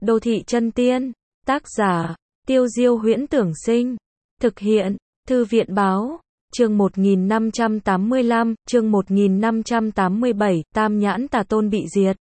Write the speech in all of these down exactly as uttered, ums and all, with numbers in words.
Đô thị chân tiên. Tác giả, Tiêu Diêu Huyễn Tưởng Sinh. Thực hiện, Thư viện Báo. Chương một nghìn năm trăm tám mươi lăm, chương một nghìn năm trăm tám mươi bảy, Tam Nhãn Tà Tôn bị diệt.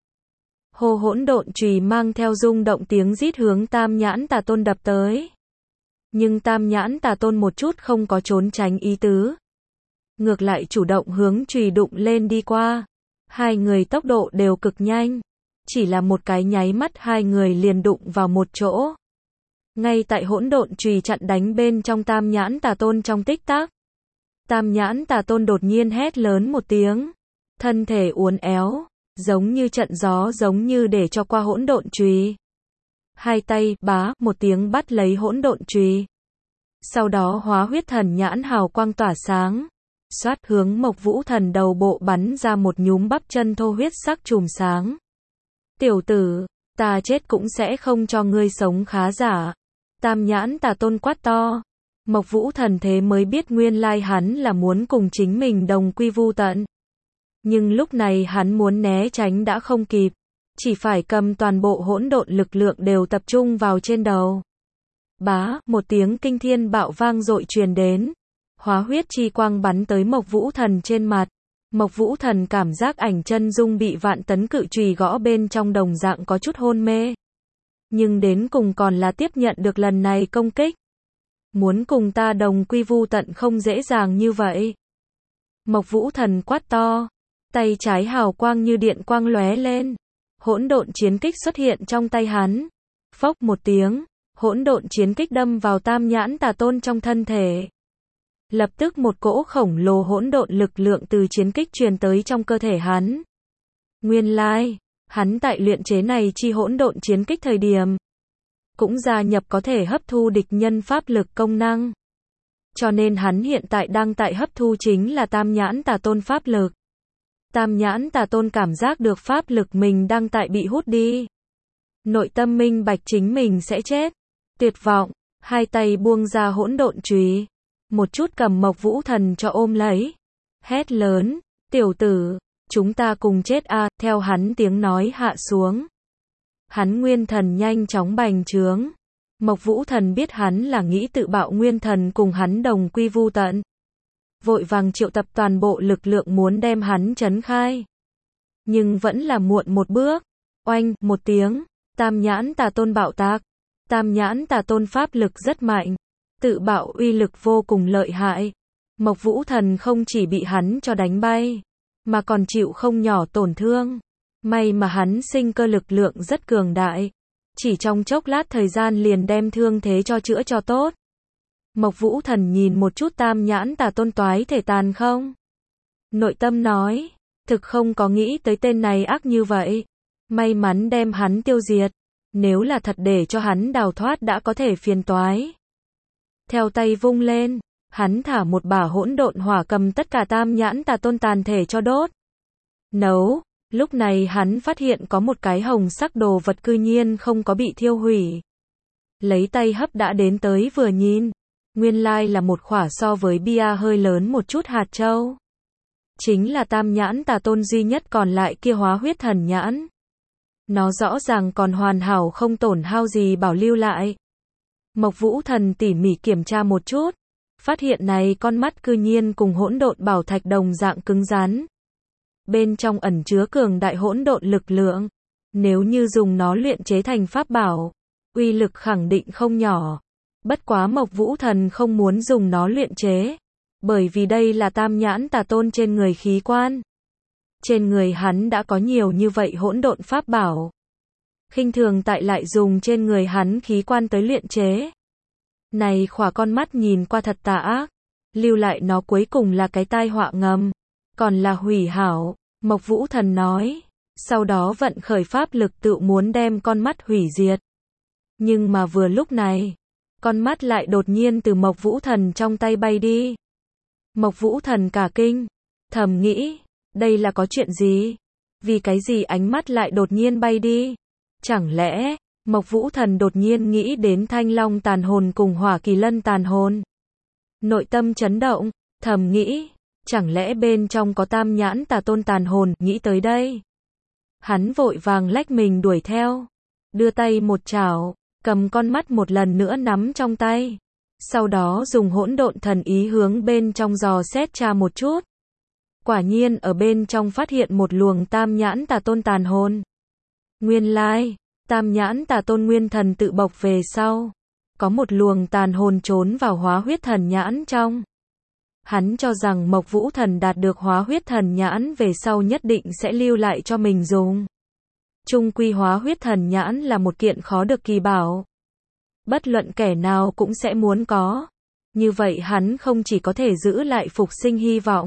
Hồ hỗn độn chùy mang theo rung động tiếng rít hướng Tam Nhãn Tà Tôn đập tới. Nhưng Tam Nhãn Tà Tôn một chút không có trốn tránh ý tứ. Ngược lại chủ động hướng chùy đụng lên đi qua. Hai người tốc độ đều cực nhanh. Chỉ là một cái nháy mắt hai người liền đụng vào một chỗ. Ngay tại hỗn độn chùy chặn đánh bên trong Tam Nhãn Tà Tôn trong tích tắc. Tam Nhãn Tà Tôn đột nhiên hét lớn một tiếng. Thân thể uốn éo, giống như trận gió giống như để cho qua hỗn độn chùy. Hai tay, bá, một tiếng bắt lấy hỗn độn chùy. Sau đó hóa huyết thần nhãn hào quang tỏa sáng. Xoát hướng Mộc Vũ Thần đầu bộ bắn ra một nhúm bắp chân thô huyết sắc chùm sáng. Tiểu tử, ta chết cũng sẽ không cho ngươi sống khá giả. Tam Nhãn Tà Tôn quát to. Mộc Vũ Thần thế mới biết nguyên lai hắn là muốn cùng chính mình đồng quy vu tận. Nhưng lúc này hắn muốn né tránh đã không kịp. Chỉ phải cầm toàn bộ hỗn độn lực lượng đều tập trung vào trên đầu. Bá, một tiếng kinh thiên bạo vang dội truyền đến. Hóa huyết chi quang bắn tới Mộc Vũ Thần trên mặt. Mộc Vũ Thần cảm giác ảnh chân dung bị vạn tấn cự chùy gõ bên trong đồng dạng có chút hôn mê. Nhưng đến cùng còn là tiếp nhận được lần này công kích. Muốn cùng ta đồng quy vu tận không dễ dàng như vậy. Mộc Vũ Thần quát to. Tay trái hào quang như điện quang lóe lên. Hỗn độn chiến kích xuất hiện trong tay hắn. Phốc một tiếng, hỗn độn chiến kích đâm vào Tam Nhãn Tà Tôn trong thân thể. Lập tức một cỗ khổng lồ hỗn độn lực lượng từ chiến kích truyền tới trong cơ thể hắn. Nguyên lai, hắn tại luyện chế này chi hỗn độn chiến kích thời điểm, cũng gia nhập có thể hấp thu địch nhân pháp lực công năng. Cho nên hắn hiện tại đang tại hấp thu chính là Tam Nhãn Tà Tôn pháp lực. Tam Nhãn Tà Tôn cảm giác được pháp lực mình đang tại bị hút đi. Nội tâm minh bạch chính mình sẽ chết. Tuyệt vọng, hai tay buông ra hỗn độn chùy. Một chút cầm Mộc Vũ Thần cho ôm lấy. Hét lớn, tiểu tử, chúng ta cùng chết a, theo hắn tiếng nói hạ xuống. Hắn nguyên thần nhanh chóng bành trướng. Mộc Vũ Thần biết hắn là nghĩ tự bạo nguyên thần cùng hắn đồng quy vu tận. Vội vàng triệu tập toàn bộ lực lượng muốn đem hắn trấn khai. Nhưng vẫn là muộn một bước. Oanh, một tiếng, Tam Nhãn Tà Tôn bạo tạc. Tam Nhãn Tà Tôn pháp lực rất mạnh. Tự bạo uy lực vô cùng lợi hại. Mộc Vũ Thần không chỉ bị hắn cho đánh bay, mà còn chịu không nhỏ tổn thương. May mà hắn sinh cơ lực lượng rất cường đại. Chỉ trong chốc lát thời gian liền đem thương thế cho chữa cho tốt. Mộc Vũ Thần nhìn một chút Tam Nhãn Tà Tôn toái thể tàn không. Nội tâm nói, thực không có nghĩ tới tên này ác như vậy. May mắn đem hắn tiêu diệt. Nếu là thật để cho hắn đào thoát đã có thể phiền toái. Theo tay vung lên, hắn thả một bả hỗn độn hỏa cầm tất cả Tam Nhãn Tà Tôn tàn thể cho đốt. Nấu, lúc này hắn phát hiện có một cái hồng sắc đồ vật cư nhiên không có bị thiêu hủy. Lấy tay hấp đã đến tới vừa nhìn, nguyên lai là một khỏa so với bia hơi lớn một chút hạt châu. Chính là Tam Nhãn Tà Tôn duy nhất còn lại kia hóa huyết thần nhãn. Nó rõ ràng còn hoàn hảo không tổn hao gì bảo lưu lại. Mộc Vũ Thần tỉ mỉ kiểm tra một chút, phát hiện này con mắt cư nhiên cùng hỗn độn bảo thạch đồng dạng cứng rắn. Bên trong ẩn chứa cường đại hỗn độn lực lượng, nếu như dùng nó luyện chế thành pháp bảo, uy lực khẳng định không nhỏ. Bất quá Mộc Vũ Thần không muốn dùng nó luyện chế, bởi vì đây là Tam Nhãn Tà Tôn trên người khí quan. Trên người hắn đã có nhiều như vậy hỗn độn pháp bảo. Khinh thường tại lại dùng trên người hắn khí quan tới luyện chế. Này khỏa con mắt nhìn qua thật tà ác. Lưu lại nó cuối cùng là cái tai họa ngầm. Còn là hủy hảo, Mộc Vũ Thần nói. Sau đó vận khởi pháp lực tự muốn đem con mắt hủy diệt. Nhưng mà vừa lúc này, con mắt lại đột nhiên từ Mộc Vũ Thần trong tay bay đi. Mộc Vũ Thần cả kinh, thầm nghĩ, đây là có chuyện gì? Vì cái gì ánh mắt lại đột nhiên bay đi? Chẳng lẽ, Mộc Vũ Thần đột nhiên nghĩ đến Thanh Long tàn hồn cùng Hỏa Kỳ Lân tàn hồn. Nội tâm chấn động, thầm nghĩ, chẳng lẽ bên trong có Tam Nhãn Tà Tôn tàn hồn, nghĩ tới đây. Hắn vội vàng lách mình đuổi theo. đưa tay một chảo, cầm con mắt một lần nữa nắm trong tay. Sau đó dùng hỗn độn thần ý hướng bên trong dò xét tra một chút. Quả nhiên ở bên trong phát hiện một luồng tam nhãn tà tôn tàn hồn. Nguyên lai, tam nhãn tà tôn nguyên thần tự bộc về sau. Có một luồng tàn hồn trốn vào hóa huyết thần nhãn trong. Hắn cho rằng Mộc Vũ Thần đạt được hóa huyết thần nhãn về sau nhất định sẽ lưu lại cho mình dùng. Chung quy hóa huyết thần nhãn là một kiện khó được kỳ bảo. Bất luận kẻ nào cũng sẽ muốn có. Như vậy hắn không chỉ có thể giữ lại phục sinh hy vọng,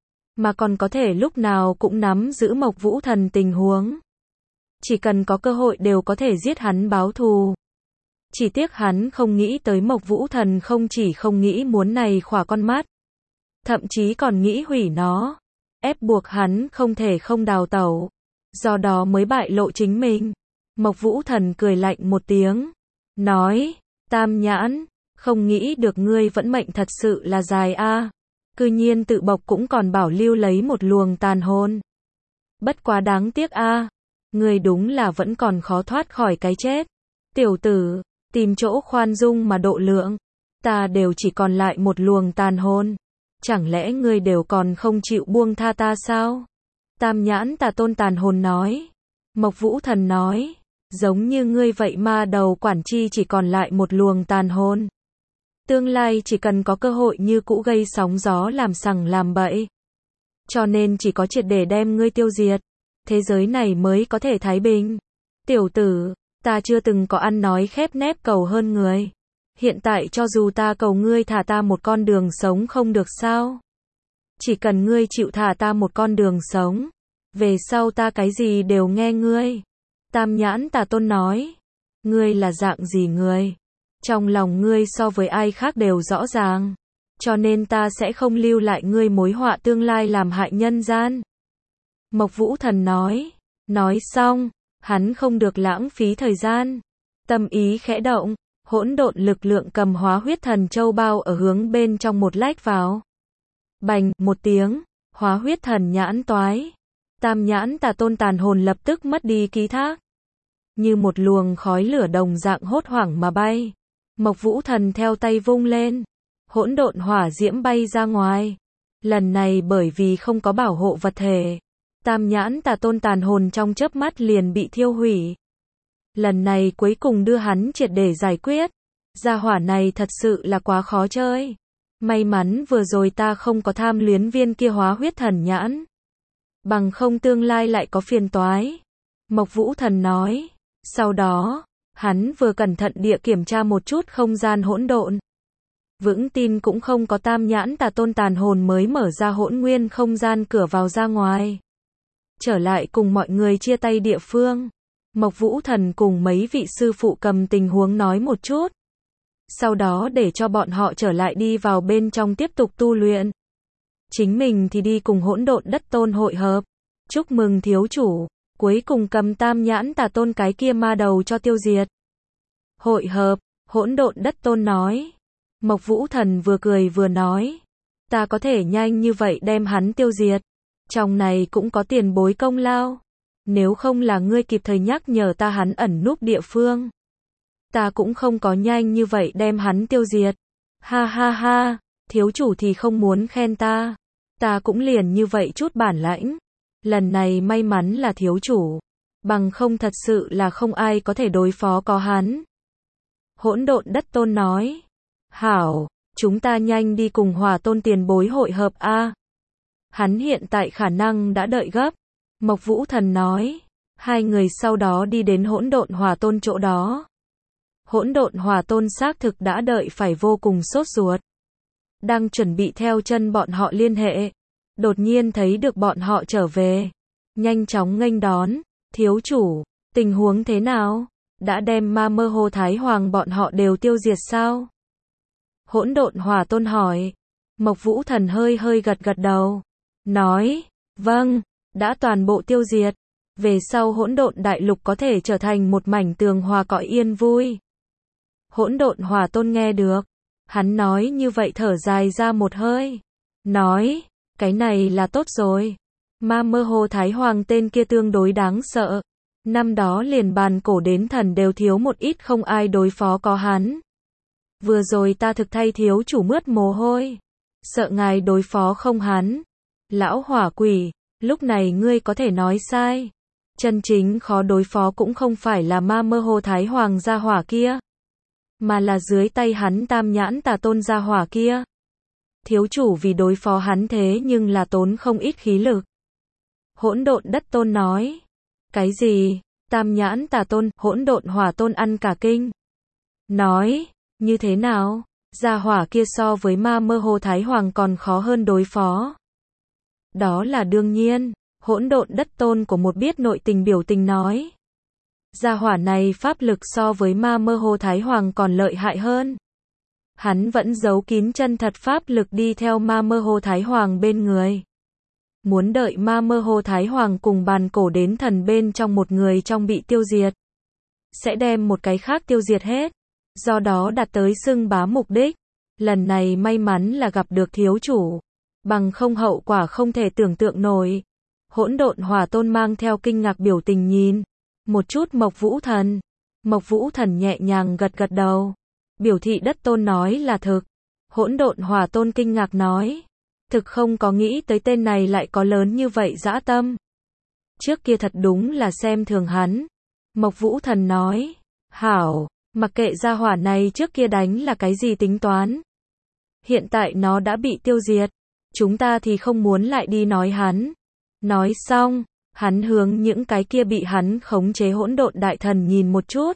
mà còn có thể lúc nào cũng nắm giữ Mộc Vũ Thần tình huống. Chỉ cần có cơ hội đều có thể giết hắn báo thù. Chỉ tiếc hắn không nghĩ tới Mộc Vũ Thần không chỉ không nghĩ muốn này khỏa con mắt, thậm chí còn nghĩ hủy nó, ép buộc hắn không thể không đào tẩu, do đó mới bại lộ chính mình. Mộc Vũ Thần cười lạnh một tiếng, nói, tam nhãn, không nghĩ được ngươi vẫn mệnh thật sự là dài a, cư nhiên tự bộc cũng còn bảo lưu lấy một luồng tàn hồn. Bất quá đáng tiếc a, ngươi đúng là vẫn còn khó thoát khỏi cái chết. Tiểu tử, tìm chỗ khoan dung mà độ lượng, ta đều chỉ còn lại một luồng tàn hồn. Chẳng lẽ ngươi đều còn không chịu buông tha ta sao? Tam nhãn tà tôn tàn hồn nói. Mộc Vũ Thần nói, giống như ngươi vậy mà đầu quản chi chỉ còn lại một luồng tàn hồn. Tương lai chỉ cần có cơ hội như cũ gây sóng gió làm sằng làm bậy. Cho nên chỉ có triệt để đem ngươi tiêu diệt, thế giới này mới có thể thái bình. Tiểu tử, ta chưa từng có ăn nói khép nép cầu hơn người. Hiện tại cho dù ta cầu ngươi thả ta một con đường sống không được sao? Chỉ cần ngươi chịu thả ta một con đường sống, về sau ta cái gì đều nghe ngươi. Tam nhãn tà tôn nói, ngươi là dạng gì người? Trong lòng ngươi so với ai khác đều rõ ràng, cho nên ta sẽ không lưu lại ngươi mối họa tương lai làm hại nhân gian. Mộc Vũ Thần nói, nói xong, hắn không được lãng phí thời gian, tâm ý khẽ động. Hỗn độn lực lượng cầm hóa huyết thần châu bao ở hướng bên trong một lách vào. Bành, một tiếng, hóa huyết thần nhãn toái. Tam nhãn tà tôn tàn hồn lập tức mất đi ký thác. Như một luồng khói lửa đồng dạng hốt hoảng mà bay. Mộc Vũ Thần theo tay vung lên. Hỗn độn hỏa diễm bay ra ngoài. Lần này bởi vì không có bảo hộ vật thể, tam nhãn tà tôn tàn hồn trong chớp mắt liền bị thiêu hủy. Lần này cuối cùng đưa hắn triệt để giải quyết. Gia hỏa này thật sự là quá khó chơi. May mắn vừa rồi ta không có tham luyến viên kia hóa huyết thần nhãn. Bằng không tương lai lại có phiền toái. Mộc Vũ Thần nói. Sau đó, hắn vừa cẩn thận địa kiểm tra một chút không gian hỗn độn. Vững tin cũng không có tam nhãn tà tôn tàn hồn mới mở ra hỗn nguyên không gian cửa vào ra ngoài. Trở lại cùng mọi người chia tay địa phương. Mộc Vũ Thần cùng mấy vị sư phụ cầm tình huống nói một chút. Sau đó để cho bọn họ trở lại đi vào bên trong tiếp tục tu luyện. Chính mình thì đi cùng hỗn độn đất tôn hội hợp. Chúc mừng thiếu chủ, cuối cùng cầm tam nhãn tà tôn cái kia ma đầu cho tiêu diệt. Hội hợp, hỗn độn đất tôn nói. Mộc Vũ Thần vừa cười vừa nói. Ta có thể nhanh như vậy đem hắn tiêu diệt. Trong này cũng có tiền bối công lao. Nếu không là ngươi kịp thời nhắc nhở ta hắn ẩn núp địa phương, ta cũng không có nhanh như vậy đem hắn tiêu diệt. Ha ha ha, thiếu chủ thì không muốn khen ta. Ta cũng liền như vậy chút bản lãnh. Lần này may mắn là thiếu chủ. Bằng không thật sự là không ai có thể đối phó có hắn. Hỗn độn đất tôn nói. Hảo, chúng ta nhanh đi cùng hỏa tôn tiền bối hội hợp a. Hắn hiện tại khả năng đã đợi gấp. Mộc Vũ Thần nói. Hai người sau đó đi đến hỗn độn hỏa tôn chỗ đó. Hỗn độn hỏa tôn xác thực đã đợi phải vô cùng sốt ruột. Đang chuẩn bị theo chân bọn họ liên hệ. Đột nhiên thấy được bọn họ trở về. Nhanh chóng nghênh đón. Thiếu chủ, tình huống thế nào? Đã đem ma mơ hồ thái hoàng bọn họ đều tiêu diệt sao? Hỗn độn hỏa tôn hỏi. Mộc Vũ Thần hơi hơi gật gật đầu. Nói, vâng, đã toàn bộ tiêu diệt. Về sau hỗn độn đại lục có thể trở thành một mảnh tường hòa cõi yên vui. Hỗn độn hỏa tôn nghe được. Hắn nói như vậy thở dài ra một hơi. Nói, cái này là tốt rồi. Ma mơ hồ thái hoàng tên kia tương đối đáng sợ. Năm đó liền bàn cổ đến thần đều thiếu một ít không ai đối phó có hắn. Vừa rồi ta thực thay thiếu chủ mướt mồ hôi. Sợ ngài đối phó không hắn. Lão hỏa quỷ, lúc này ngươi có thể nói sai. Chân chính khó đối phó cũng không phải là ma mơ hồ thái hoàng gia hỏa kia. Mà là dưới tay hắn tam nhãn tà tôn gia hỏa kia. Thiếu chủ vì đối phó hắn thế nhưng là tốn không ít khí lực. Hỗn độn đất tôn nói. Cái gì? Tam nhãn tà tôn, hỗn độn hỏa tôn ăn cả kinh. Nói, như thế nào? Gia hỏa kia so với ma mơ hồ thái hoàng còn khó hơn đối phó. Đó là đương nhiên, hỗn độn đất tôn của một biết nội tình biểu tình nói. Gia hỏa này pháp lực so với ma mơ hồ thái hoàng còn lợi hại hơn. Hắn vẫn giấu kín chân thật pháp lực đi theo ma mơ hồ thái hoàng bên người. Muốn đợi ma mơ hồ thái hoàng cùng bàn cổ đến thần bên trong một người trong bị tiêu diệt. Sẽ đem một cái khác tiêu diệt hết. Do đó đạt tới xưng bá mục đích. Lần này may mắn là gặp được thiếu chủ. Bằng không hậu quả không thể tưởng tượng nổi. Hỗn độn hỏa tôn mang theo kinh ngạc biểu tình nhìn. Một chút Mộc Vũ Thần. Mộc Vũ Thần nhẹ nhàng gật gật đầu. Biểu thị đất tôn nói là thực. Hỗn độn hỏa tôn kinh ngạc nói. Thực không có nghĩ tới tên này lại có lớn như vậy dã tâm. Trước kia thật đúng là xem thường hắn. Mộc Vũ Thần nói. Hảo, mặc kệ gia hỏa này trước kia đánh là cái gì tính toán. Hiện tại nó đã bị tiêu diệt. Chúng ta thì không muốn lại đi nói hắn. Nói xong, hắn hướng những cái kia bị hắn khống chế hỗn độn đại thần nhìn một chút.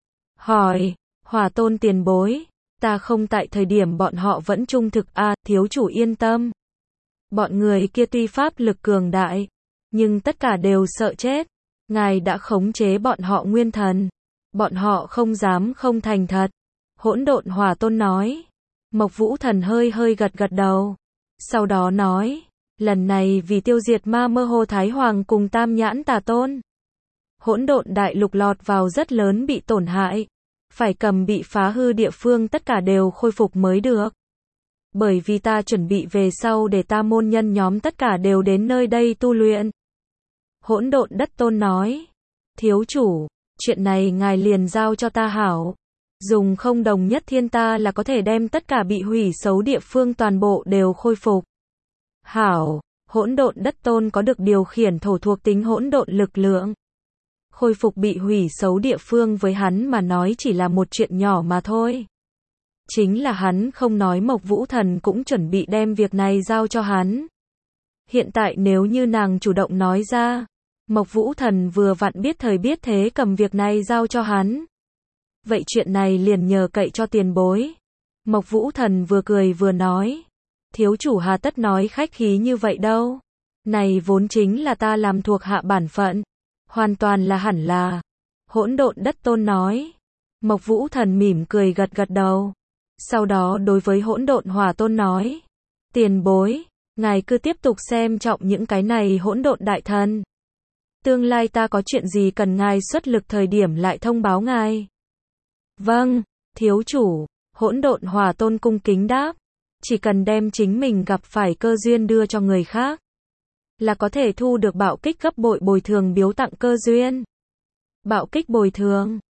Hỏi, hỏa tôn tiền bối, ta không tại thời điểm bọn họ vẫn trung thực a, à, thiếu chủ yên tâm. Bọn người kia tuy pháp lực cường đại, nhưng tất cả đều sợ chết. Ngài đã khống chế bọn họ nguyên thần. Bọn họ không dám không thành thật. Hỗn độn hỏa tôn nói. Mộc Vũ Thần hơi hơi gật gật đầu. Sau đó nói, lần này vì tiêu diệt ma mơ hồ thái hoàng cùng tam nhãn tà tôn. Hỗn độn đại lục lọt vào rất lớn bị tổn hại. Phải cầm bị phá hư địa phương tất cả đều khôi phục mới được. Bởi vì ta chuẩn bị về sau để ta môn nhân nhóm tất cả đều đến nơi đây tu luyện. Hỗn độn đất tôn nói. Thiếu chủ, chuyện này ngài liền giao cho ta hảo. Dùng không đồng nhất thiên ta là có thể đem tất cả bị hủy xấu địa phương toàn bộ đều khôi phục. Hảo, hỗn độn đất tôn có được điều khiển thổ thuộc tính hỗn độn lực lượng. Khôi phục bị hủy xấu địa phương với hắn mà nói chỉ là một chuyện nhỏ mà thôi. Chính là hắn không nói Mộc Vũ Thần cũng chuẩn bị đem việc này giao cho hắn. Hiện tại nếu như nàng chủ động nói ra, Mộc Vũ Thần vừa vặn biết thời biết thế cầm việc này giao cho hắn. Vậy chuyện này liền nhờ cậy cho tiền bối. Mộc Vũ Thần vừa cười vừa nói. Thiếu chủ hà tất nói khách khí như vậy đâu. Này vốn chính là ta làm thuộc hạ bản phận. Hoàn toàn là hẳn là. Hỗn độn đất tôn nói. Mộc Vũ Thần mỉm cười gật gật đầu. Sau đó đối với hỗn độn hỏa tôn nói. Tiền bối, ngài cứ tiếp tục xem trọng những cái này hỗn độn đại thần. Tương lai ta có chuyện gì cần ngài xuất lực thời điểm lại thông báo ngài. Vâng, thiếu chủ, hỗn độn hỏa tôn cung kính đáp. Chỉ cần đem chính mình gặp phải cơ duyên đưa cho người khác. Là có thể thu được bạo kích gấp bội bồi thường biếu tặng cơ duyên. Bạo kích bồi thường.